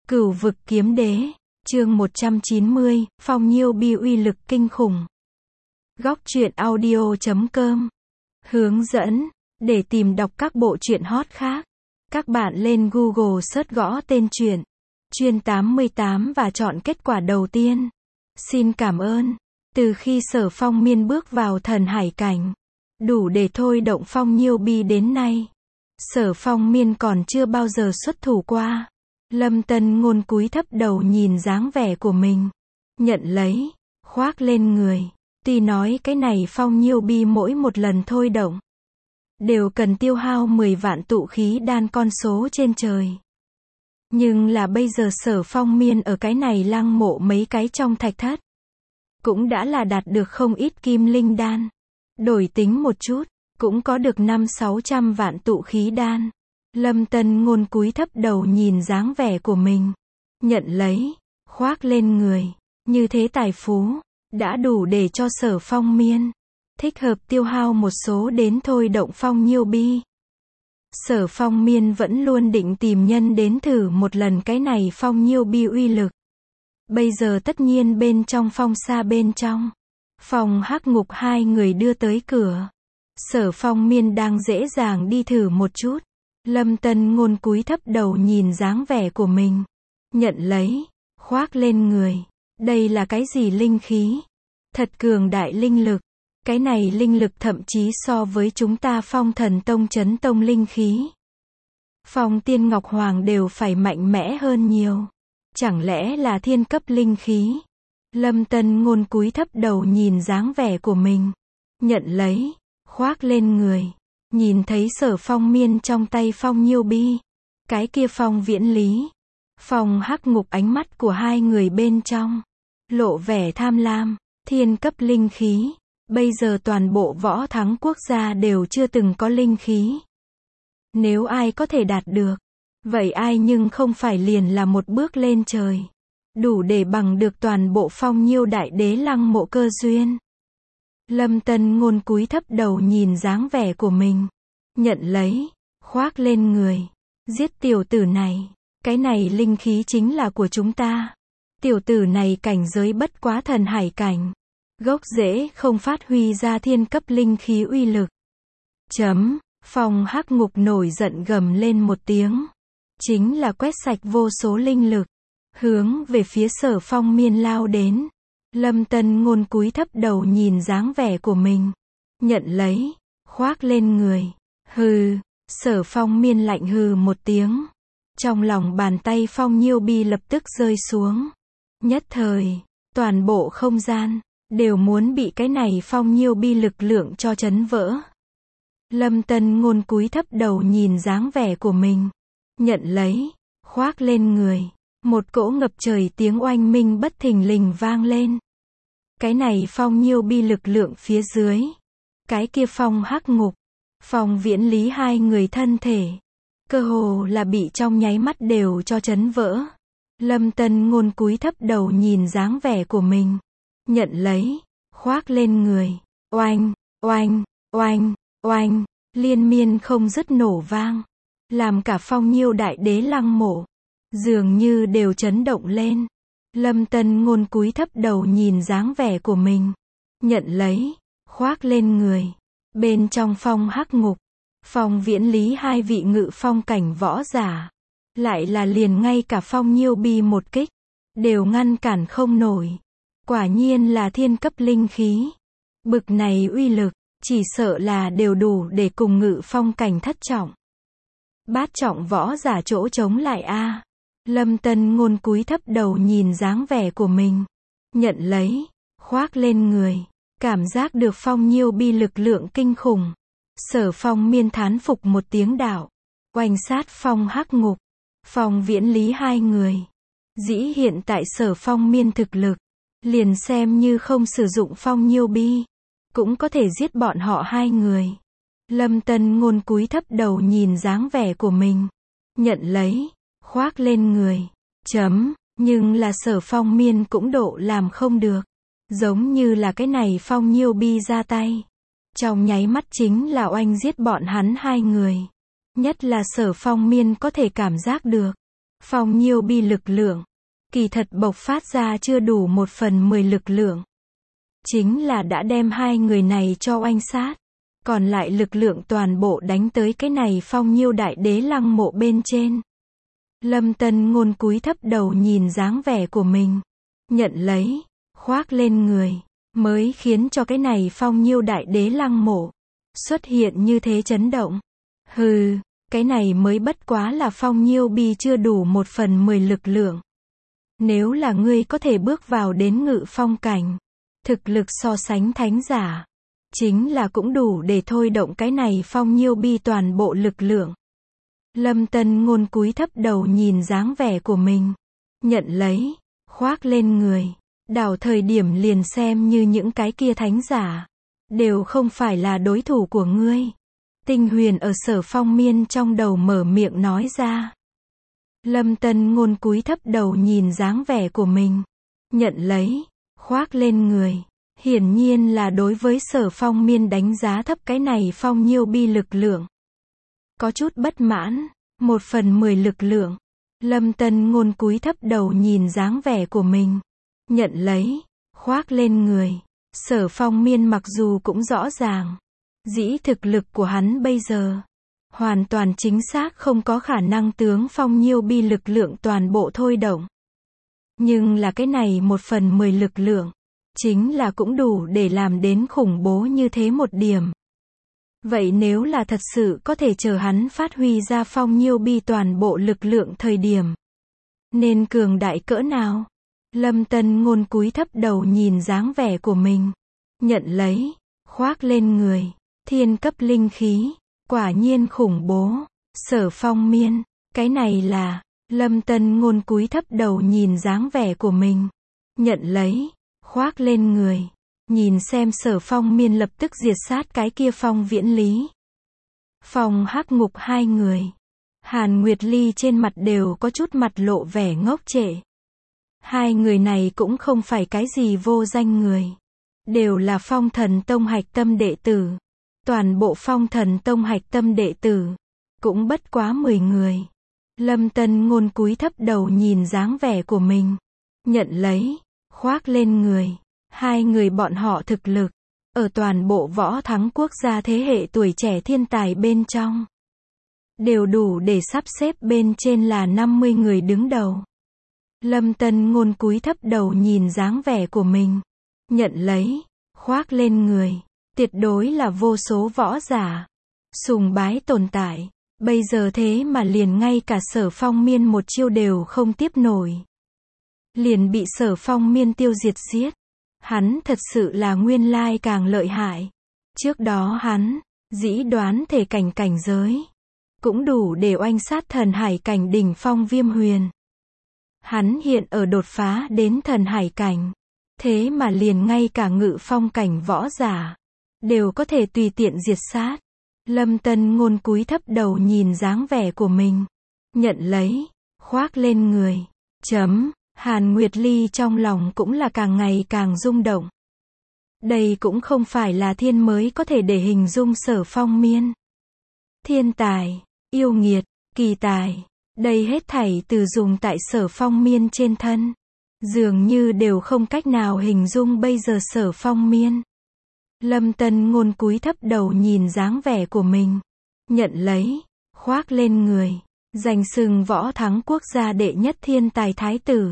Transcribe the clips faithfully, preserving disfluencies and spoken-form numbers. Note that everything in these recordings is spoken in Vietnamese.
Cửu vực kiếm đế, chương một trăm chín mươi, Phong Nhiêu Bi uy lực kinh khủng. Góc truyện audio chấm com. Hướng dẫn, để tìm đọc các bộ truyện hot khác, các bạn lên Google search gõ tên truyện, Chuyên tám mươi tám và chọn kết quả đầu tiên. Xin cảm ơn. Từ khi Sở Phong Miên bước vào thần hải cảnh, đủ để thôi động Phong Nhiêu Bi đến nay, Sở Phong Miên còn chưa bao giờ xuất thủ qua. Lâm Tân Ngôn cúi thấp đầu nhìn dáng vẻ của mình, nhận lấy, khoác lên người. Tuy nói cái này Phong Nhiêu Bi mỗi một lần thôi động đều cần tiêu hao mười vạn tụ khí đan, con số trên trời. Nhưng là bây giờ Sở Phong Miên ở cái này lăng mộ mấy cái trong thạch thất, cũng đã là đạt được không ít kim linh đan. Đổi tính một chút, cũng có được năm sáu trăm vạn tụ khí đan. Lâm Tân Ngôn cúi thấp đầu nhìn dáng vẻ của mình, nhận lấy, khoác lên người. Như thế tài phú, đã đủ để cho Sở Phong Miên thích hợp tiêu hao một số đến thôi động Phong Nhiêu Bi. Sở Phong Miên vẫn luôn định tìm nhân đến thử một lần cái này Phong Nhiêu Bi uy lực. Bây giờ tất nhiên bên trong phong xa bên trong phòng hắc ngục hai người đưa tới cửa. Sở Phong Miên đang dễ dàng đi thử một chút. Lâm Tân Ngôn cúi thấp đầu nhìn dáng vẻ của mình, nhận lấy, khoác lên người. Đây là cái gì linh khí? Thật cường đại linh lực. Cái này linh lực thậm chí so với chúng ta Phong Thần Tông Chấn Tông linh khí, Phong Tiên Ngọc Hoàng đều phải mạnh mẽ hơn nhiều. Chẳng lẽ là thiên cấp linh khí? Lâm Tân Ngôn cúi thấp đầu nhìn dáng vẻ của mình, nhận lấy, khoác lên người. Nhìn thấy Sở Phong Miên trong tay Phong Nhiêu Bi, cái kia Phong Viễn Lý, Phong hắc ngục, ánh mắt của hai người bên trong lộ vẻ tham lam. Thiên cấp linh khí, bây giờ toàn bộ võ thắng quốc gia đều chưa từng có linh khí. Nếu ai có thể đạt được, vậy ai nhưng không phải liền là một bước lên trời, đủ để bằng được toàn bộ Phong Nhiêu đại đế lăng mộ cơ duyên. Lâm Tân Ngôn cúi thấp đầu nhìn dáng vẻ của mình, nhận lấy, khoác lên người. Giết tiểu tử này, cái này linh khí chính là của chúng ta. Tiểu tử này cảnh giới bất quá thần hải cảnh, gốc rễ không phát huy ra thiên cấp linh khí uy lực. Chấm, Phong hắc ngục nổi giận gầm lên một tiếng, chính là quét sạch vô số linh lực, hướng về phía Sở Phong Miên lao đến. Lâm Tân Ngôn cúi thấp đầu nhìn dáng vẻ của mình, nhận lấy, khoác lên người. Hừ, Sở Phong Miên lạnh hừ một tiếng. Trong lòng bàn tay Phong Nhiêu Bi lập tức rơi xuống. Nhất thời, toàn bộ không gian đều muốn bị cái này Phong Nhiêu Bi lực lượng cho chấn vỡ. Lâm Tân Ngôn cúi thấp đầu nhìn dáng vẻ của mình, nhận lấy, khoác lên người. Một cỗ ngập trời tiếng oanh minh bất thình lình vang lên. Cái này Phong Nhiêu Bi lực lượng phía dưới, cái kia Phong hắc ngục, Phong Viễn Lý hai người thân thể, cơ hồ là bị trong nháy mắt đều cho chấn vỡ. Lâm Tân Ngôn cúi thấp đầu nhìn dáng vẻ của mình, nhận lấy, khoác lên người. Oanh, oanh, oanh, oanh, liên miên không dứt nổ vang, làm cả Phong Nhiêu đại đế lăng mộ dường như đều chấn động lên. Lâm Tân Ngôn cúi thấp đầu nhìn dáng vẻ của mình, nhận lấy, khoác lên người. Bên trong phong hắc ngục, Phong Viễn Lý hai vị ngự phong cảnh võ giả, lại là liền ngay cả Phong Nhiêu Bi một kích đều ngăn cản không nổi. Quả nhiên là thiên cấp linh khí. Bực này uy lực, chỉ sợ là đều đủ để cùng ngự phong cảnh thất trọng, bát trọng võ giả chỗ chống lại a. Lâm Tân Ngôn cúi thấp đầu nhìn dáng vẻ của mình, nhận lấy, khoác lên người. Cảm giác được Phong Nhiêu Bi lực lượng kinh khủng, Sở Phong Miên thán phục một tiếng đạo, oanh sát Phong hắc ngục, Phong Viễn Lý hai người. Dĩ hiện tại Sở Phong Miên thực lực, liền xem như không sử dụng Phong Nhiêu Bi, cũng có thể giết bọn họ hai người. Lâm Tân Ngôn cúi thấp đầu nhìn dáng vẻ của mình, nhận lấy, khoác lên người. Chấm, nhưng là Sở Phong Miên cũng độ làm không được. Giống như là cái này Phong Nhiêu Bi ra tay, trong nháy mắt chính là oanh giết bọn hắn hai người. Nhất là Sở Phong Miên có thể cảm giác được, Phong Nhiêu Bi lực lượng, kỳ thật bộc phát ra chưa đủ một phần mười lực lượng. Chính là đã đem hai người này cho oanh sát. Còn lại lực lượng toàn bộ đánh tới cái này Phong Nhiêu đại đế lăng mộ bên trên. Lâm Tân Ngôn cúi thấp đầu nhìn dáng vẻ của mình. Nhận lấy, khoác lên người, mới khiến cho cái này Phong Nhiêu đại đế lăng mộ xuất hiện như thế chấn động. Hừ, cái này mới bất quá là Phong Nhiêu Bi chưa đủ một phần mười lực lượng. Nếu là ngươi có thể bước vào đến ngự phong cảnh, thực lực so sánh thánh giả, chính là cũng đủ để thôi động cái này Phong Nhiêu Bi toàn bộ lực lượng. Lâm Tân Ngôn cúi thấp đầu nhìn dáng vẻ của mình. Nhận lấy, khoác lên người. Đảo thời điểm liền xem như những cái kia thánh giả đều không phải là đối thủ của ngươi. Tinh Huyền ở Sở Phong Miên trong đầu mở miệng nói ra. Lâm Tân Ngôn cúi thấp đầu nhìn dáng vẻ của mình. Nhận lấy, khoác lên người. Hiển nhiên là đối với Sở Phong Miên đánh giá thấp cái này Phong Nhiêu Bi lực lượng. Có chút bất mãn, một phần mười lực lượng. Lâm Tân Ngôn cúi thấp đầu nhìn dáng vẻ của mình. Nhận lấy, khoác lên người. Sở Phong Miên mặc dù cũng rõ ràng, dĩ thực lực của hắn bây giờ, hoàn toàn chính xác không có khả năng tướng Phong Nhiêu Bi lực lượng toàn bộ thôi động. Nhưng là cái này một phần mười lực lượng, chính là cũng đủ để làm đến khủng bố như thế một điểm. Vậy nếu là thật sự có thể chờ hắn phát huy ra Phong Nhiêu Bi toàn bộ lực lượng thời điểm, nên cường đại cỡ nào? Lâm Tân Ngôn cúi thấp đầu nhìn dáng vẻ của mình. Nhận lấy, khoác lên người. Thiên cấp linh khí, quả nhiên khủng bố. Sở Phong Miên, cái này là, Lâm Tân Ngôn cúi thấp đầu nhìn dáng vẻ của mình. Nhận lấy, khoác lên người. Nhìn xem Sở Phong Miên lập tức diệt sát cái kia Phong Viễn Lý, Phong Hắc Ngục hai người. Hàn Nguyệt Ly trên mặt đều có chút mặt lộ vẻ ngốc trệ. Hai người này cũng không phải cái gì vô danh người, đều là Phong Thần Tông hạch tâm đệ tử. Toàn bộ Phong Thần Tông hạch tâm đệ tử cũng bất quá mười người. Lâm Tân Ngôn cúi thấp đầu nhìn dáng vẻ của mình. Nhận lấy, khoác lên người. Hai người bọn họ thực lực, ở toàn bộ võ thắng quốc gia thế hệ tuổi trẻ thiên tài bên trong, đều đủ để sắp xếp bên trên là năm mươi người đứng đầu. Lâm Tân Ngôn cúi thấp đầu nhìn dáng vẻ của mình. Nhận lấy, khoác lên người. Tuyệt đối là vô số võ giả sùng bái tồn tại. Bây giờ thế mà liền ngay cả Sở Phong Miên một chiêu đều không tiếp nổi, liền bị Sở Phong Miên tiêu diệt giết. Hắn thật sự là nguyên lai càng lợi hại. Trước đó hắn, dĩ đoán thể cảnh cảnh giới, cũng đủ để oanh sát thần hải cảnh đỉnh phong Viêm Huyền. Hắn hiện ở đột phá đến thần hải cảnh. Thế mà liền ngay cả ngự phong cảnh võ giả, đều có thể tùy tiện diệt sát. Lâm Tân Ngôn cúi thấp đầu nhìn dáng vẻ của mình. Nhận lấy, khoác lên người. Chấm. Hàn Nguyệt Ly trong lòng cũng là càng ngày càng rung động. Đây cũng không phải là thiên mới có thể để hình dung Sở Phong Miên. Thiên tài, yêu nghiệt, kỳ tài, đây hết thảy từ dùng tại Sở Phong Miên trên thân, dường như đều không cách nào hình dung bây giờ Sở Phong Miên. Lâm Tân Ngôn cúi thấp đầu nhìn dáng vẻ của mình. Nhận lấy, khoác lên người. Danh xưng võ thắng quốc gia đệ nhất thiên tài thái tử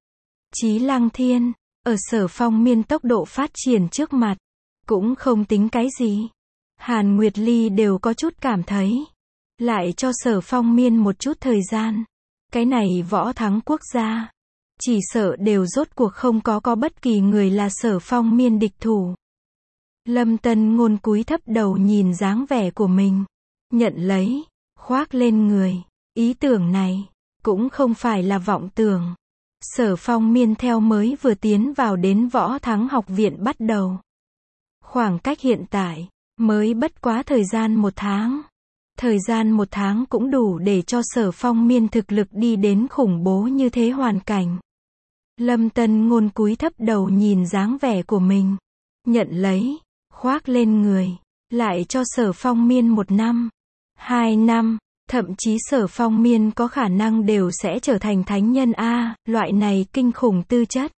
Chí Lăng Thiên, ở Sở Phong Miên tốc độ phát triển trước mặt, cũng không tính cái gì. Hàn Nguyệt Ly đều có chút cảm thấy, lại cho Sở Phong Miên một chút thời gian. Cái này võ thắng quốc gia, chỉ sợ đều rốt cuộc không có có bất kỳ người là Sở Phong Miên địch thủ. Lâm Tân Ngôn cúi thấp đầu nhìn dáng vẻ của mình. Nhận lấy, khoác lên người. Ý tưởng này, cũng không phải là vọng tưởng. Sở Phong Miên theo mới vừa tiến vào đến võ thắng học viện bắt đầu. Khoảng cách hiện tại, mới bất quá thời gian một tháng. Thời gian một tháng cũng đủ để cho Sở Phong Miên thực lực đi đến khủng bố như thế hoàn cảnh. Lâm Tân Ngôn cúi thấp đầu nhìn dáng vẻ của mình. Nhận lấy, khoác lên người. Lại cho Sở Phong Miên một năm, hai năm, Thậm chí Sở Phong Miên có khả năng đều sẽ trở thành thánh nhân a, loại này kinh khủng tư chất.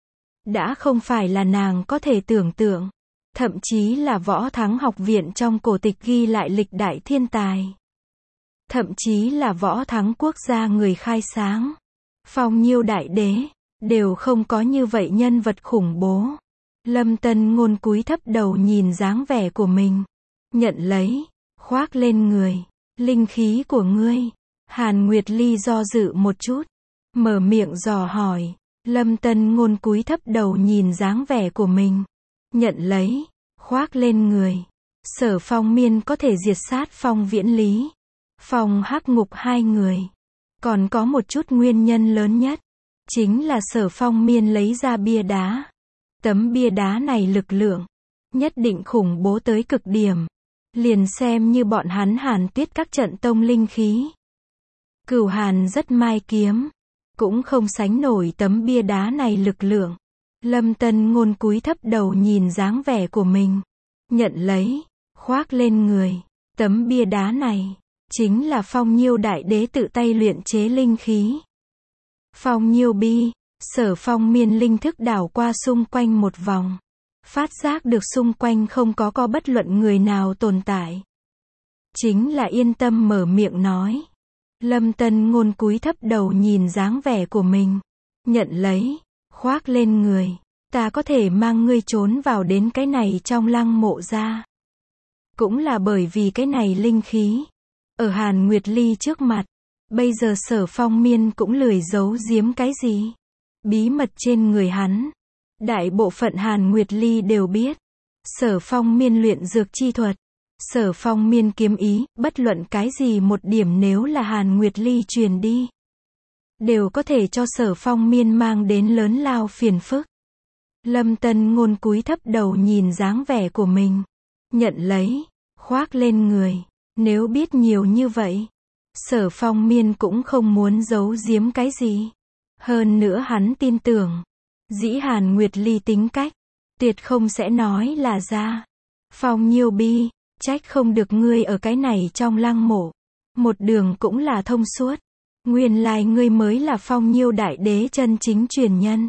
Đã không phải là nàng có thể tưởng tượng. Thậm chí là Võ Thắng học viện trong cổ tịch ghi lại lịch đại thiên tài. Thậm chí là Võ Thắng quốc gia người khai sáng. Phong Nhiêu đại đế, đều không có như vậy nhân vật khủng bố. Lâm Tân Ngôn cúi thấp đầu nhìn dáng vẻ của mình. Nhận lấy, khoác lên người. Linh khí của ngươi. Hàn Nguyệt Ly do dự một chút. Mở miệng dò hỏi. Lâm Tân Ngôn cúi thấp đầu nhìn dáng vẻ của mình. Nhận lấy, khoác lên người. Sở Phong Miên có thể diệt sát Phong Viễn Lý, Phong Hắc Ngục hai người. Còn có một chút nguyên nhân lớn nhất. Chính là Sở Phong Miên lấy ra bia đá. Tấm bia đá này lực lượng. Nhất định khủng bố tới cực điểm. Liền xem như bọn hắn Hàn Tuyết các trận tông linh khí. Cửu Hàn rất mai kiếm. Cũng không sánh nổi tấm bia đá này lực lượng. Lâm Tân Ngôn cúi thấp đầu nhìn dáng vẻ của mình. Nhận lấy, khoác lên người. Tấm bia đá này, chính là Phong Nhiêu đại đế tự tay luyện chế linh khí. Phong Nhiêu bi, Sở Phong Miên linh thức đảo qua xung quanh một vòng. Phát giác được xung quanh không có có bất luận người nào tồn tại. Chính là yên tâm mở miệng nói. Lâm Tân Ngôn cúi thấp đầu nhìn dáng vẻ của mình. Nhận lấy, khoác lên người. Ta có thể mang ngươi trốn vào đến cái này trong lăng mộ ra. Cũng là bởi vì cái này linh khí. Ở Hàn Nguyệt Ly trước mặt. Bây giờ Sở Phong Miên cũng lười giấu giếm cái gì. Bí mật trên người hắn. Đại bộ phận Hàn Nguyệt Ly đều biết. Sở Phong Miên luyện dược chi thuật. Sở Phong Miên kiếm ý, bất luận cái gì một điểm nếu là Hàn Nguyệt Ly truyền đi. Đều có thể cho Sở Phong Miên mang đến lớn lao phiền phức. Lâm Tân Ngôn cúi thấp đầu nhìn dáng vẻ của mình. Nhận lấy, khoác lên người. Nếu biết nhiều như vậy, Sở Phong Miên cũng không muốn giấu giếm cái gì. Hơn nữa hắn tin tưởng. Dĩ Hàn Nguyệt Ly tính cách. Tuyệt không sẽ nói là ra. Phong Nhiêu bi, trách không được ngươi ở cái này trong lăng mộ. Một đường cũng là thông suốt. Nguyên lai ngươi mới là Phong Nhiêu đại đế chân chính truyền nhân.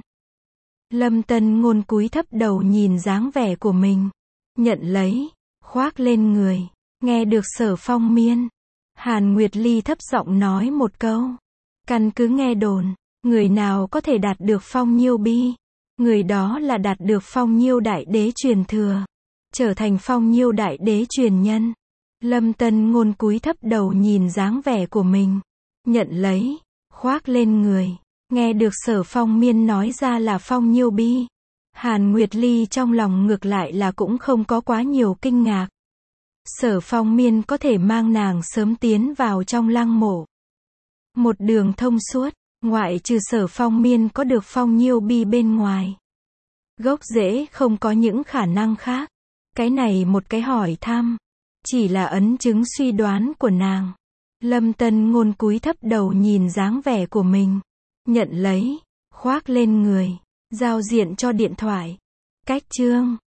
Lâm Tân Ngôn cúi thấp đầu nhìn dáng vẻ của mình. Nhận lấy, khoác lên người. Nghe được Sở Phong Miên. Hàn Nguyệt Ly thấp giọng nói một câu. Căn cứ nghe đồn, người nào có thể đạt được Phong Nhiêu bi, người đó là đạt được Phong Nhiêu đại đế truyền thừa. Trở thành Phong Nhiêu đại đế truyền nhân. Lâm Tân Ngôn cúi thấp đầu nhìn dáng vẻ của mình. Nhận lấy, khoác lên người. Nghe được Sở Phong Miên nói ra là Phong Nhiêu bi. Hàn Nguyệt Ly trong lòng ngược lại là cũng không có quá nhiều kinh ngạc. Sở Phong Miên có thể mang nàng sớm tiến vào trong lăng mộ. Một đường thông suốt, ngoại trừ Sở Phong Miên có được Phong Nhiêu bi bên ngoài. Gốc rễ không có những khả năng khác. Cái này một cái hỏi thăm. Chỉ là ấn chứng suy đoán của nàng. Lâm Tân Ngôn cúi thấp đầu nhìn dáng vẻ của mình. Nhận lấy, khoác lên người. Giao diện cho điện thoại. Cách chương